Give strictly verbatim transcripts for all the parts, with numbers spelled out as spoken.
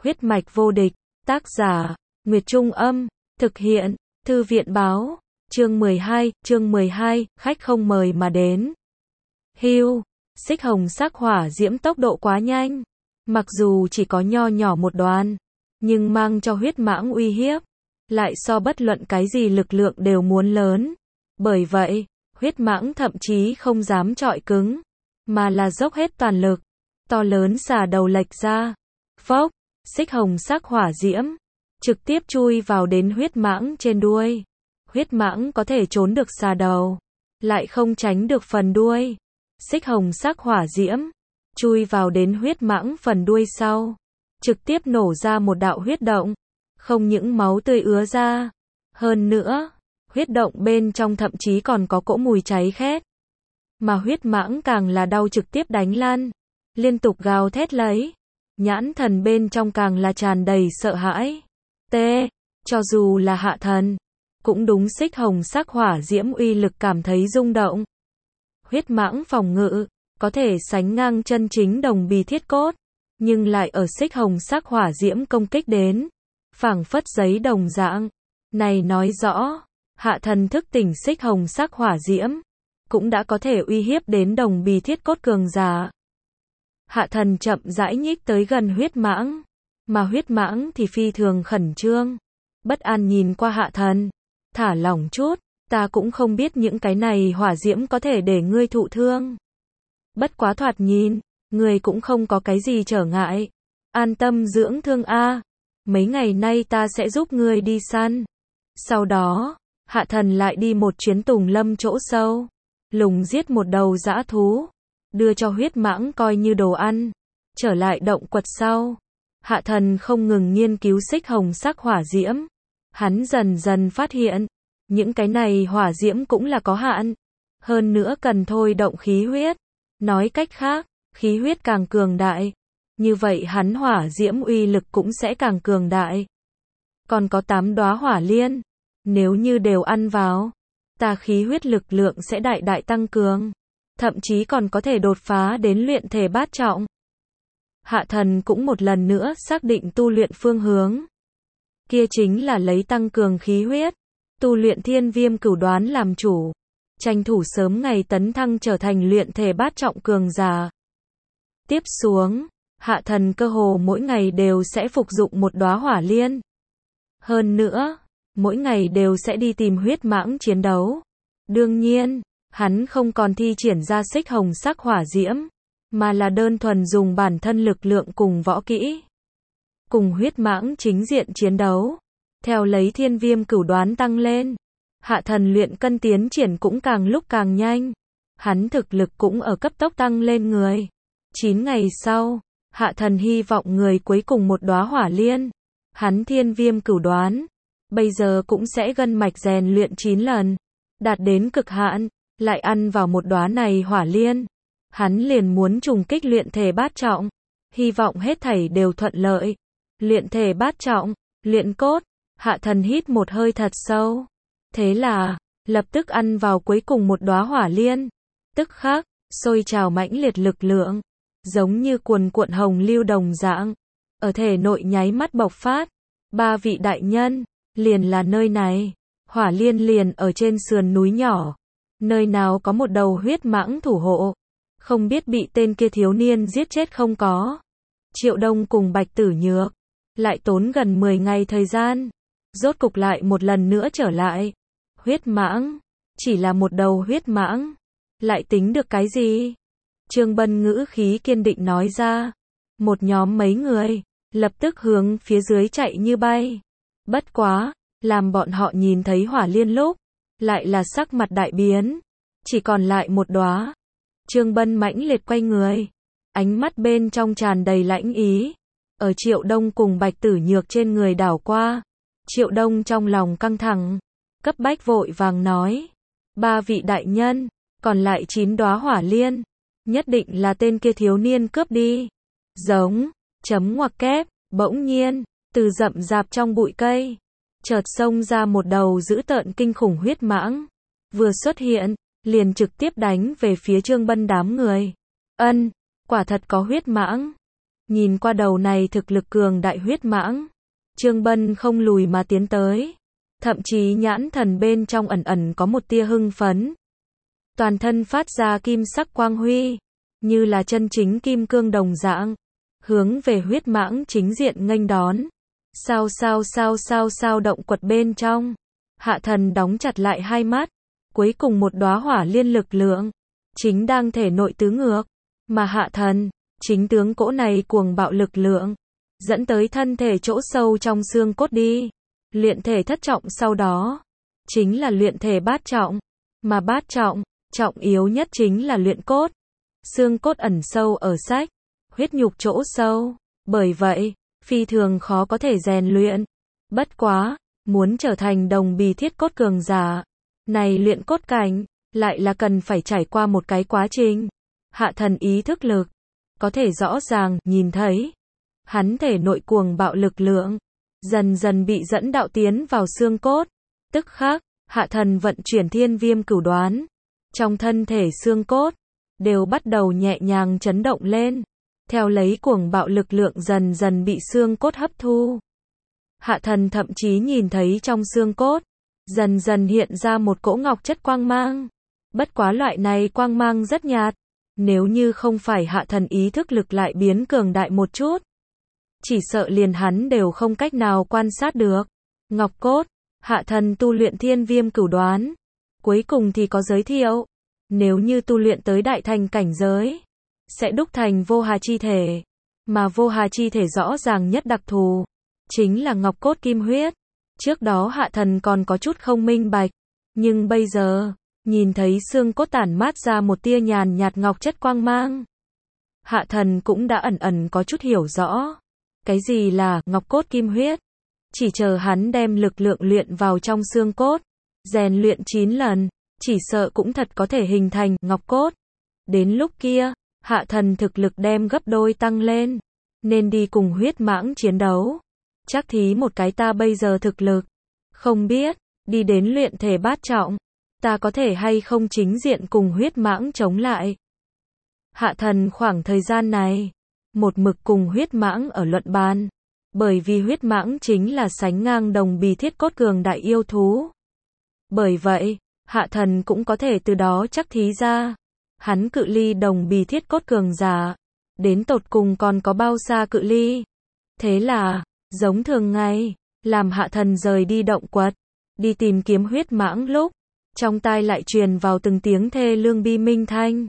Huyết mạch vô địch, tác giả, Nguyệt Trung Âm, thực hiện, Thư viện báo, chương mười hai, chương mười hai, khách không mời mà đến. Hưu, xích hồng sắc hỏa diễm tốc độ quá nhanh, mặc dù chỉ có nho nhỏ một đoàn, nhưng mang cho huyết mãng uy hiếp, lại so bất luận cái gì lực lượng đều muốn lớn. Bởi vậy, huyết mãng thậm chí không dám chọi cứng, mà là dốc hết toàn lực, to lớn xà đầu lệch ra, phốc, xích hồng sắc hỏa diễm, trực tiếp chui vào đến huyết mãng trên đuôi. Huyết mãng có thể trốn được xà đầu, lại không tránh được phần đuôi. Xích hồng sắc hỏa diễm, chui vào đến huyết mãng phần đuôi sau, trực tiếp nổ ra một đạo huyết động, không những máu tươi ứa ra, hơn nữa, huyết động bên trong thậm chí còn có cỗ mùi cháy khét. Mà huyết mãng càng là đau trực tiếp đánh lăn, liên tục gào thét lấy, nhãn thần bên trong càng là tràn đầy sợ hãi. T, cho dù là hạ thần, cũng đúng xích hồng sắc hỏa diễm uy lực cảm thấy rung động. Huyết mãng phòng ngự, có thể sánh ngang chân chính đồng bì thiết cốt, nhưng lại ở xích hồng sắc hỏa diễm công kích đến, phảng phất giấy đồng dạng. Này nói rõ, hạ thần thức tỉnh xích hồng sắc hỏa diễm, cũng đã có thể uy hiếp đến đồng bì thiết cốt cường giả. Hạ thần chậm rãi nhích tới gần huyết mãng, mà huyết mãng thì phi thường khẩn trương, bất an nhìn qua hạ thần, thả lỏng chút, ta cũng không biết những cái này hỏa diễm có thể để ngươi thụ thương. Bất quá thoạt nhìn, ngươi cũng không có cái gì trở ngại, an tâm dưỡng thương a, mấy ngày nay ta sẽ giúp ngươi đi săn. Sau đó, hạ thần lại đi một chuyến tùng lâm chỗ sâu, lùng giết một đầu dã thú, đưa cho huyết mãng coi như đồ ăn. Trở lại động quật sau, hạ thần không ngừng nghiên cứu xích hồng sắc hỏa diễm. Hắn dần dần phát hiện, những cái này hỏa diễm cũng là có hạn, hơn nữa cần thôi động khí huyết. Nói cách khác, khí huyết càng cường đại, như vậy hắn hỏa diễm uy lực cũng sẽ càng cường đại. Còn có tám đóa hỏa liên, nếu như đều ăn vào, ta khí huyết lực lượng sẽ đại đại tăng cường, thậm chí còn có thể đột phá đến luyện thể bát trọng. Hạ thần cũng một lần nữa xác định tu luyện phương hướng. Kia chính là lấy tăng cường khí huyết, tu luyện thiên viêm cửu đoán làm chủ, tranh thủ sớm ngày tấn thăng trở thành luyện thể bát trọng cường giả. Tiếp xuống, hạ thần cơ hồ mỗi ngày đều sẽ phục dụng một đóa hỏa liên. Hơn nữa, mỗi ngày đều sẽ đi tìm huyết mãng chiến đấu. Đương nhiên, hắn không còn thi triển ra xích hồng sắc hỏa diễm, mà là đơn thuần dùng bản thân lực lượng cùng võ kỹ, cùng huyết mãng chính diện chiến đấu. Theo lấy thiên viêm cửu đoán tăng lên, hạ thần luyện cân tiến triển cũng càng lúc càng nhanh. Hắn thực lực cũng ở cấp tốc tăng lên người. chín ngày sau, hạ thần hy vọng người cuối cùng một đóa hỏa liên. Hắn thiên viêm cửu đoán, bây giờ cũng sẽ gân mạch rèn luyện chín lần, đạt đến cực hạn, lại ăn vào một đóa này hỏa liên. Hắn liền muốn trùng kích luyện thể bát trọng, hy vọng hết thảy đều thuận lợi. Luyện thể bát trọng, luyện cốt, hạ thần hít một hơi thật sâu. Thế là, lập tức ăn vào cuối cùng một đóa hỏa liên. Tức khắc, sôi trào mãnh liệt lực lượng, giống như cuồn cuộn hồng lưu đồng dạng, ở thể nội nháy mắt bộc phát. Ba vị đại nhân, liền là nơi này. Hỏa liên liền ở trên sườn núi nhỏ, nơi nào có một đầu huyết mãng thủ hộ, không biết bị tên kia thiếu niên giết chết không có. Triệu Đông cùng Bạch Tử Nhược, lại tốn gần mười ngày thời gian, rốt cục lại một lần nữa trở lại. Huyết mãng, chỉ là một đầu huyết mãng, lại tính được cái gì? Trương Bân ngữ khí kiên định nói ra. Một nhóm mấy người, lập tức hướng phía dưới chạy như bay. Bất quá, làm bọn họ nhìn thấy hỏa liên lúc, lại là sắc mặt đại biến, chỉ còn lại một đóa. Trương Bân mãnh liệt quay người, ánh mắt bên trong tràn đầy lãnh ý, ở Triệu Đông cùng Bạch Tử Nhược trên người đảo qua. Triệu Đông trong lòng căng thẳng, cấp bách vội vàng nói, ba vị đại nhân, còn lại chín đóa hỏa liên, nhất định là tên kia thiếu niên cướp đi. Giống, chấm ngoặc kép, bỗng nhiên, từ rậm rạp trong bụi cây, chợt xông ra một đầu dữ tợn kinh khủng huyết mãng, vừa xuất hiện, liền trực tiếp đánh về phía Trương Bân đám người. Ân, quả thật có huyết mãng. Nhìn qua đầu này thực lực cường đại huyết mãng, Trương Bân không lùi mà tiến tới, thậm chí nhãn thần bên trong ẩn ẩn có một tia hưng phấn. Toàn thân phát ra kim sắc quang huy, như là chân chính kim cương đồng dạng, hướng về huyết mãng chính diện nghênh đón. Sao sao sao sao sao động quật bên trong, Hạ Thần đóng chặt lại hai mắt, cuối cùng một đóa hỏa liên lực lượng chính đang thể nội tứ ngược, mà Hạ Thần chính tướng cỗ này cuồng bạo lực lượng dẫn tới thân thể chỗ sâu trong xương cốt đi. Luyện thể thất trọng sau đó chính là luyện thể bát trọng, mà bát trọng, trọng yếu nhất chính là luyện cốt. Xương cốt ẩn sâu ở sách, huyết nhục chỗ sâu, bởi vậy phi thường khó có thể rèn luyện. Bất quá, muốn trở thành đồng bì thiết cốt cường giả, này luyện cốt cảnh lại là cần phải trải qua một cái quá trình. Hạ Thần ý thức lực có thể rõ ràng nhìn thấy, hắn thể nội cuồng bạo lực lượng dần dần bị dẫn đạo tiến vào xương cốt. Tức khắc, Hạ Thần vận chuyển Thiên Viêm Cửu Đoán, trong thân thể xương cốt đều bắt đầu nhẹ nhàng chấn động lên, theo lấy cuồng bạo lực lượng dần dần bị xương cốt hấp thu. Hạ Thần thậm chí nhìn thấy trong xương cốt dần dần hiện ra một cỗ ngọc chất quang mang. Bất quá loại này quang mang rất nhạt, nếu như không phải Hạ Thần ý thức lực lại biến cường đại một chút, chỉ sợ liền hắn đều không cách nào quan sát được. Ngọc cốt, Hạ Thần tu luyện Thiên Viêm Cửu Đoán, cuối cùng thì có giới thiệu, nếu như tu luyện tới đại thành cảnh giới, sẽ đúc thành vô hà chi thể, mà vô hà chi thể rõ ràng nhất đặc thù chính là ngọc cốt kim huyết. Trước đó Hạ Thần còn có chút không minh bạch, nhưng bây giờ nhìn thấy xương cốt tản mát ra một tia nhàn nhạt ngọc chất quang mang, Hạ Thần cũng đã ẩn ẩn có chút hiểu rõ, cái gì là ngọc cốt kim huyết. Chỉ chờ hắn đem lực lượng luyện vào trong xương cốt, rèn luyện chín lần, chỉ sợ cũng thật có thể hình thành ngọc cốt. Đến lúc kia, Hạ Thần thực lực đem gấp đôi tăng lên, nên đi cùng huyết mãng chiến đấu. Chắc thí một cái ta bây giờ thực lực, không biết, đi đến luyện thể bát trọng, ta có thể hay không chính diện cùng huyết mãng chống lại. Hạ Thần khoảng thời gian này, một mực cùng huyết mãng ở luận bàn, bởi vì huyết mãng chính là sánh ngang đồng bì thiết cốt cường đại yêu thú. Bởi vậy, Hạ Thần cũng có thể từ đó chắc thí ra, hắn cự ly đồng bì thiết cốt cường giả, đến tột cùng còn có bao xa cự ly. Thế là, giống thường ngày, làm Hạ Thần rời đi động quật, đi tìm kiếm huyết mãng lúc, trong tai lại truyền vào từng tiếng thê lương bi minh thanh.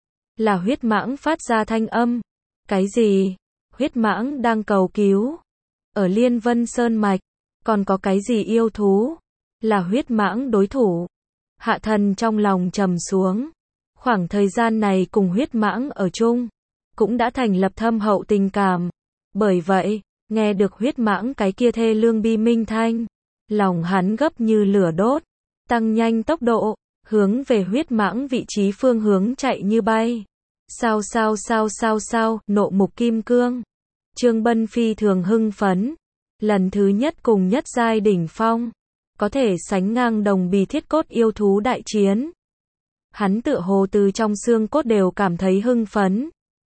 Là huyết mãng phát ra thanh âm. Cái gì? Huyết mãng đang cầu cứu. Ở Liên Vân Sơn Mạch, còn có cái gì yêu thú? Là huyết mãng đối thủ. Hạ Thần trong lòng trầm xuống. Khoảng thời gian này cùng huyết mãng ở chung, cũng đã thành lập thâm hậu tình cảm. Bởi vậy, nghe được huyết mãng cái kia thê lương bi minh thanh, lòng hắn gấp như lửa đốt, tăng nhanh tốc độ, hướng về huyết mãng vị trí phương hướng chạy như bay. Sao sao sao sao sao, nộ mục kim cương. Trương Bân phi thường hưng phấn, lần thứ nhất cùng nhất giai đỉnh phong, có thể sánh ngang đồng bì thiết cốt yêu thú đại chiến. Hắn tựa hồ từ trong xương cốt đều cảm thấy hưng phấn.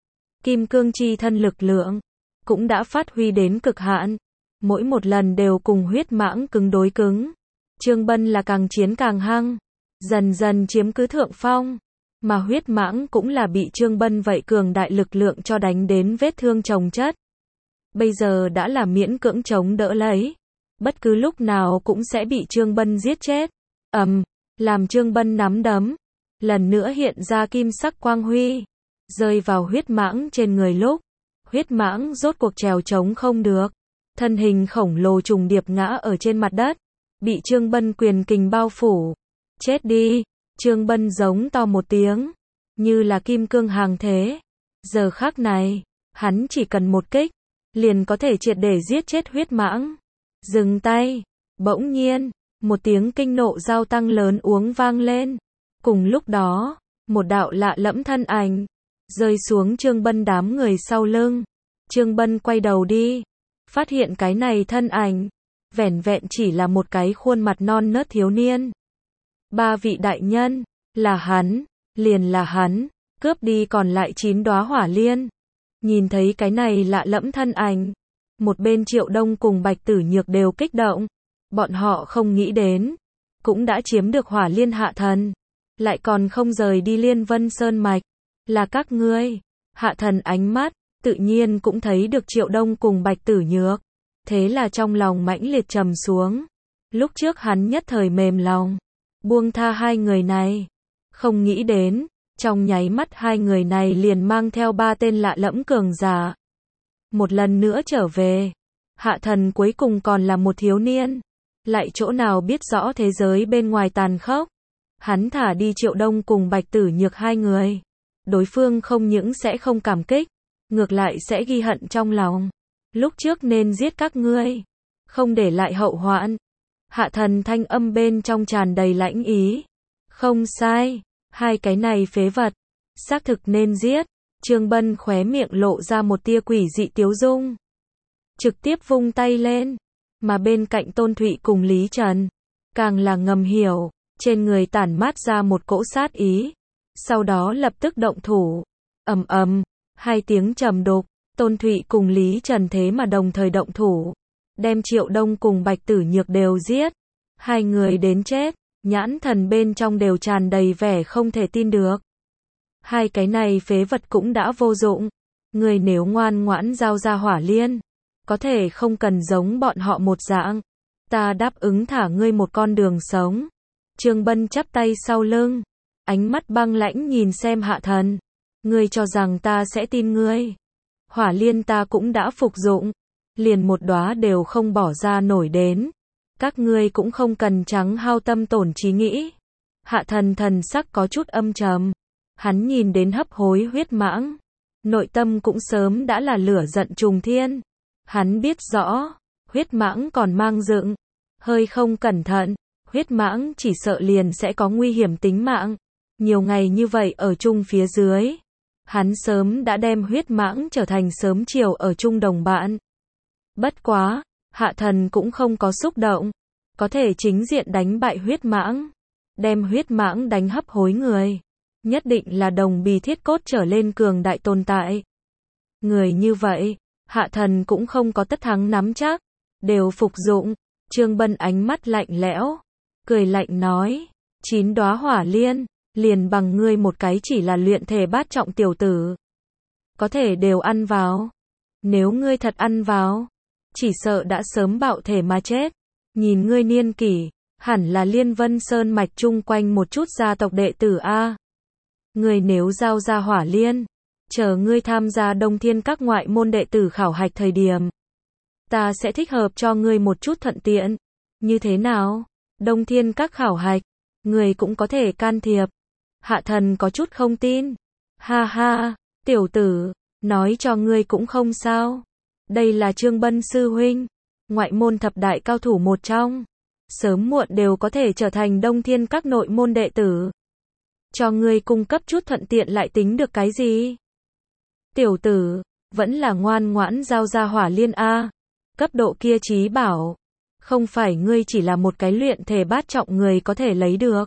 Kim cương chi thân lực lượng cũng đã phát huy đến cực hạn, mỗi một lần đều cùng huyết mãng cứng đối cứng. Trương Bân là càng chiến càng hăng, dần dần chiếm cứ thượng phong, mà huyết mãng cũng là bị Trương Bân vậy cường đại lực lượng cho đánh đến vết thương chồng chất. Bây giờ đã là miễn cưỡng chống đỡ lấy, bất cứ lúc nào cũng sẽ bị Trương Bân giết chết. Ầm, um, làm Trương Bân nắm đấm, lần nữa hiện ra kim sắc quang huy, rơi vào huyết mãng trên người lúc, huyết mãng rốt cuộc trèo trống không được, thân hình khổng lồ trùng điệp ngã ở trên mặt đất, bị Trương Bân quyền kình bao phủ. Chết đi! Trương Bân giống to một tiếng, như là kim cương hàng thế. Giờ khắc này, hắn chỉ cần một kích, liền có thể triệt để giết chết huyết mãng. Dừng tay! Bỗng nhiên, một tiếng kinh nộ giao tăng lớn uống vang lên. Cùng lúc đó, một đạo lạ lẫm thân ảnh rơi xuống Trương Bân đám người sau lưng. Trương Bân quay đầu đi, phát hiện cái này thân ảnh vẻn vẹn chỉ là một cái khuôn mặt non nớt thiếu niên. Ba vị đại nhân, là hắn, liền là hắn, cướp đi còn lại chín đóa hỏa liên. Nhìn thấy cái này lạ lẫm thân ảnh, một bên Triệu Đông cùng Bạch Tử Nhược đều kích động. Bọn họ không nghĩ đến, cũng đã chiếm được Hỏa Liên Hạ Thần, lại còn không rời đi Liên Vân Sơn Mạch. Là các ngươi. Hạ Thần ánh mắt, tự nhiên cũng thấy được Triệu Đông cùng Bạch Tử Nhược. Thế là trong lòng mãnh liệt trầm xuống. Lúc trước hắn nhất thời mềm lòng, buông tha hai người này. Không nghĩ đến, trong nháy mắt hai người này liền mang theo ba tên lạ lẫm cường giả. Một lần nữa trở về. Hạ Thần cuối cùng còn là một thiếu niên. Lại chỗ nào biết rõ thế giới bên ngoài tàn khốc. Hắn thả đi Triệu Đông cùng Bạch Tử Nhược hai người. Đối phương không những sẽ không cảm kích, ngược lại sẽ ghi hận trong lòng. Lúc trước nên giết các ngươi, không để lại hậu hoạn. Hạ Thần thanh âm bên trong tràn đầy lãnh ý. Không sai, hai cái này phế vật, xác thực nên giết. Trương Bân khóe miệng lộ ra một tia quỷ dị tiếu dung. Trực tiếp vung tay lên, mà bên cạnh Tôn Thụy cùng Lý Trần, càng là ngầm hiểu, trên người tản mát ra một cỗ sát ý. Sau đó lập tức động thủ. Ầm ầm, hai tiếng trầm đục, Tôn Thụy cùng Lý Trần thế mà đồng thời động thủ, đem Triệu Đông cùng Bạch Tử Nhược đều giết. Hai người đến chết, nhãn thần bên trong đều tràn đầy vẻ không thể tin được. Hai cái này phế vật cũng đã vô dụng. Người nếu ngoan ngoãn giao ra Hỏa Liên, có thể không cần giống bọn họ một dạng. Ta đáp ứng thả ngươi một con đường sống. Trương Bân chắp tay sau lưng, ánh mắt băng lãnh nhìn xem Hạ Thần. Ngươi cho rằng ta sẽ tin ngươi? Hỏa Liên ta cũng đã phục dụng, liền một đóa đều không bỏ ra nổi đến. Các ngươi cũng không cần trắng hao tâm tổn trí nghĩ. Hạ Thần thần sắc có chút âm trầm. Hắn nhìn đến hấp hối huyết mãng, nội tâm cũng sớm đã là lửa giận trùng thiên. Hắn biết rõ, huyết mãng còn mang dựng, hơi không cẩn thận, huyết mãng chỉ sợ liền sẽ có nguy hiểm tính mạng. Nhiều ngày như vậy ở chung phía dưới, hắn sớm đã đem huyết mãng trở thành sớm chiều ở chung đồng bạn. Bất quá, Hạ Thần cũng không có xúc động, có thể chính diện đánh bại huyết mãng, đem huyết mãng đánh hấp hối người, nhất định là đồng bì thiết cốt trở lên cường đại tồn tại. Người như vậy, Hạ Thần cũng không có tất thắng nắm chắc, đều phục dụng. Trương Bân ánh mắt lạnh lẽo, cười lạnh nói, chín đóa Hỏa Liên, liền bằng ngươi một cái chỉ là luyện thể bát trọng tiểu tử, có thể đều ăn vào. Nếu ngươi thật ăn vào, chỉ sợ đã sớm bạo thể mà chết. Nhìn ngươi niên kỷ, hẳn là Liên Vân Sơn mạch chung quanh một chút gia tộc đệ tử a. Ngươi nếu giao ra Hỏa Liên, chờ ngươi tham gia Đông Thiên các ngoại môn đệ tử khảo hạch thời điểm, ta sẽ thích hợp cho ngươi một chút thuận tiện. Như thế nào? Đông Thiên các khảo hạch, ngươi cũng có thể can thiệp. Hạ Thần có chút không tin. Ha ha, tiểu tử, nói cho ngươi cũng không sao. Đây là Trương Bân sư huynh, ngoại môn thập đại cao thủ một trong, sớm muộn đều có thể trở thành Đông Thiên các nội môn đệ tử. Cho ngươi cung cấp chút thuận tiện lại tính được cái gì? Tiểu tử, vẫn là ngoan ngoãn giao ra Hỏa Liên a. Cấp độ kia trí bảo, không phải ngươi chỉ là một cái luyện thể bát trọng người có thể lấy được.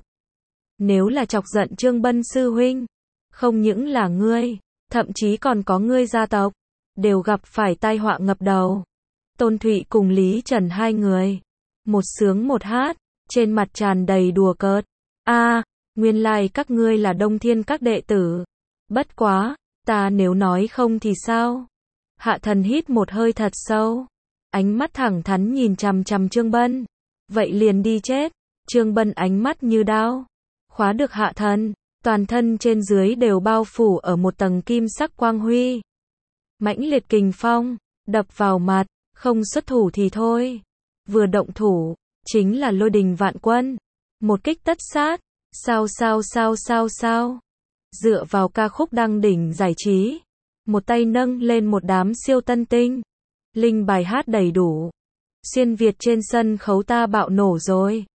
Nếu là chọc giận Trương Bân sư huynh, không những là ngươi, thậm chí còn có ngươi gia tộc, đều gặp phải tai họa ngập đầu. Tôn Thụy cùng Lý Trần hai người, một sướng một hát, trên mặt tràn đầy đùa cợt. A, nguyên lai các ngươi là Đông Thiên các đệ tử. Bất quá, ta nếu nói không thì sao? Hạ Thần hít một hơi thật sâu, ánh mắt thẳng thắn nhìn chằm chằm Trương Bân. Vậy liền đi chết. Trương Bân ánh mắt như đao, khóa được Hạ Thần, toàn thân trên dưới đều bao phủ ở một tầng kim sắc quang huy. Mãnh liệt kình phong, đập vào mặt, không xuất thủ thì thôi. Vừa động thủ, chính là lôi đình vạn quân. Một kích tất sát, sao sao sao sao sao. Dựa vào ca khúc đăng đỉnh giải trí, một tay nâng lên một đám siêu tân tinh. Linh bài hát đầy đủ. Xuyên Việt trên sân khấu ta bạo nổ rồi.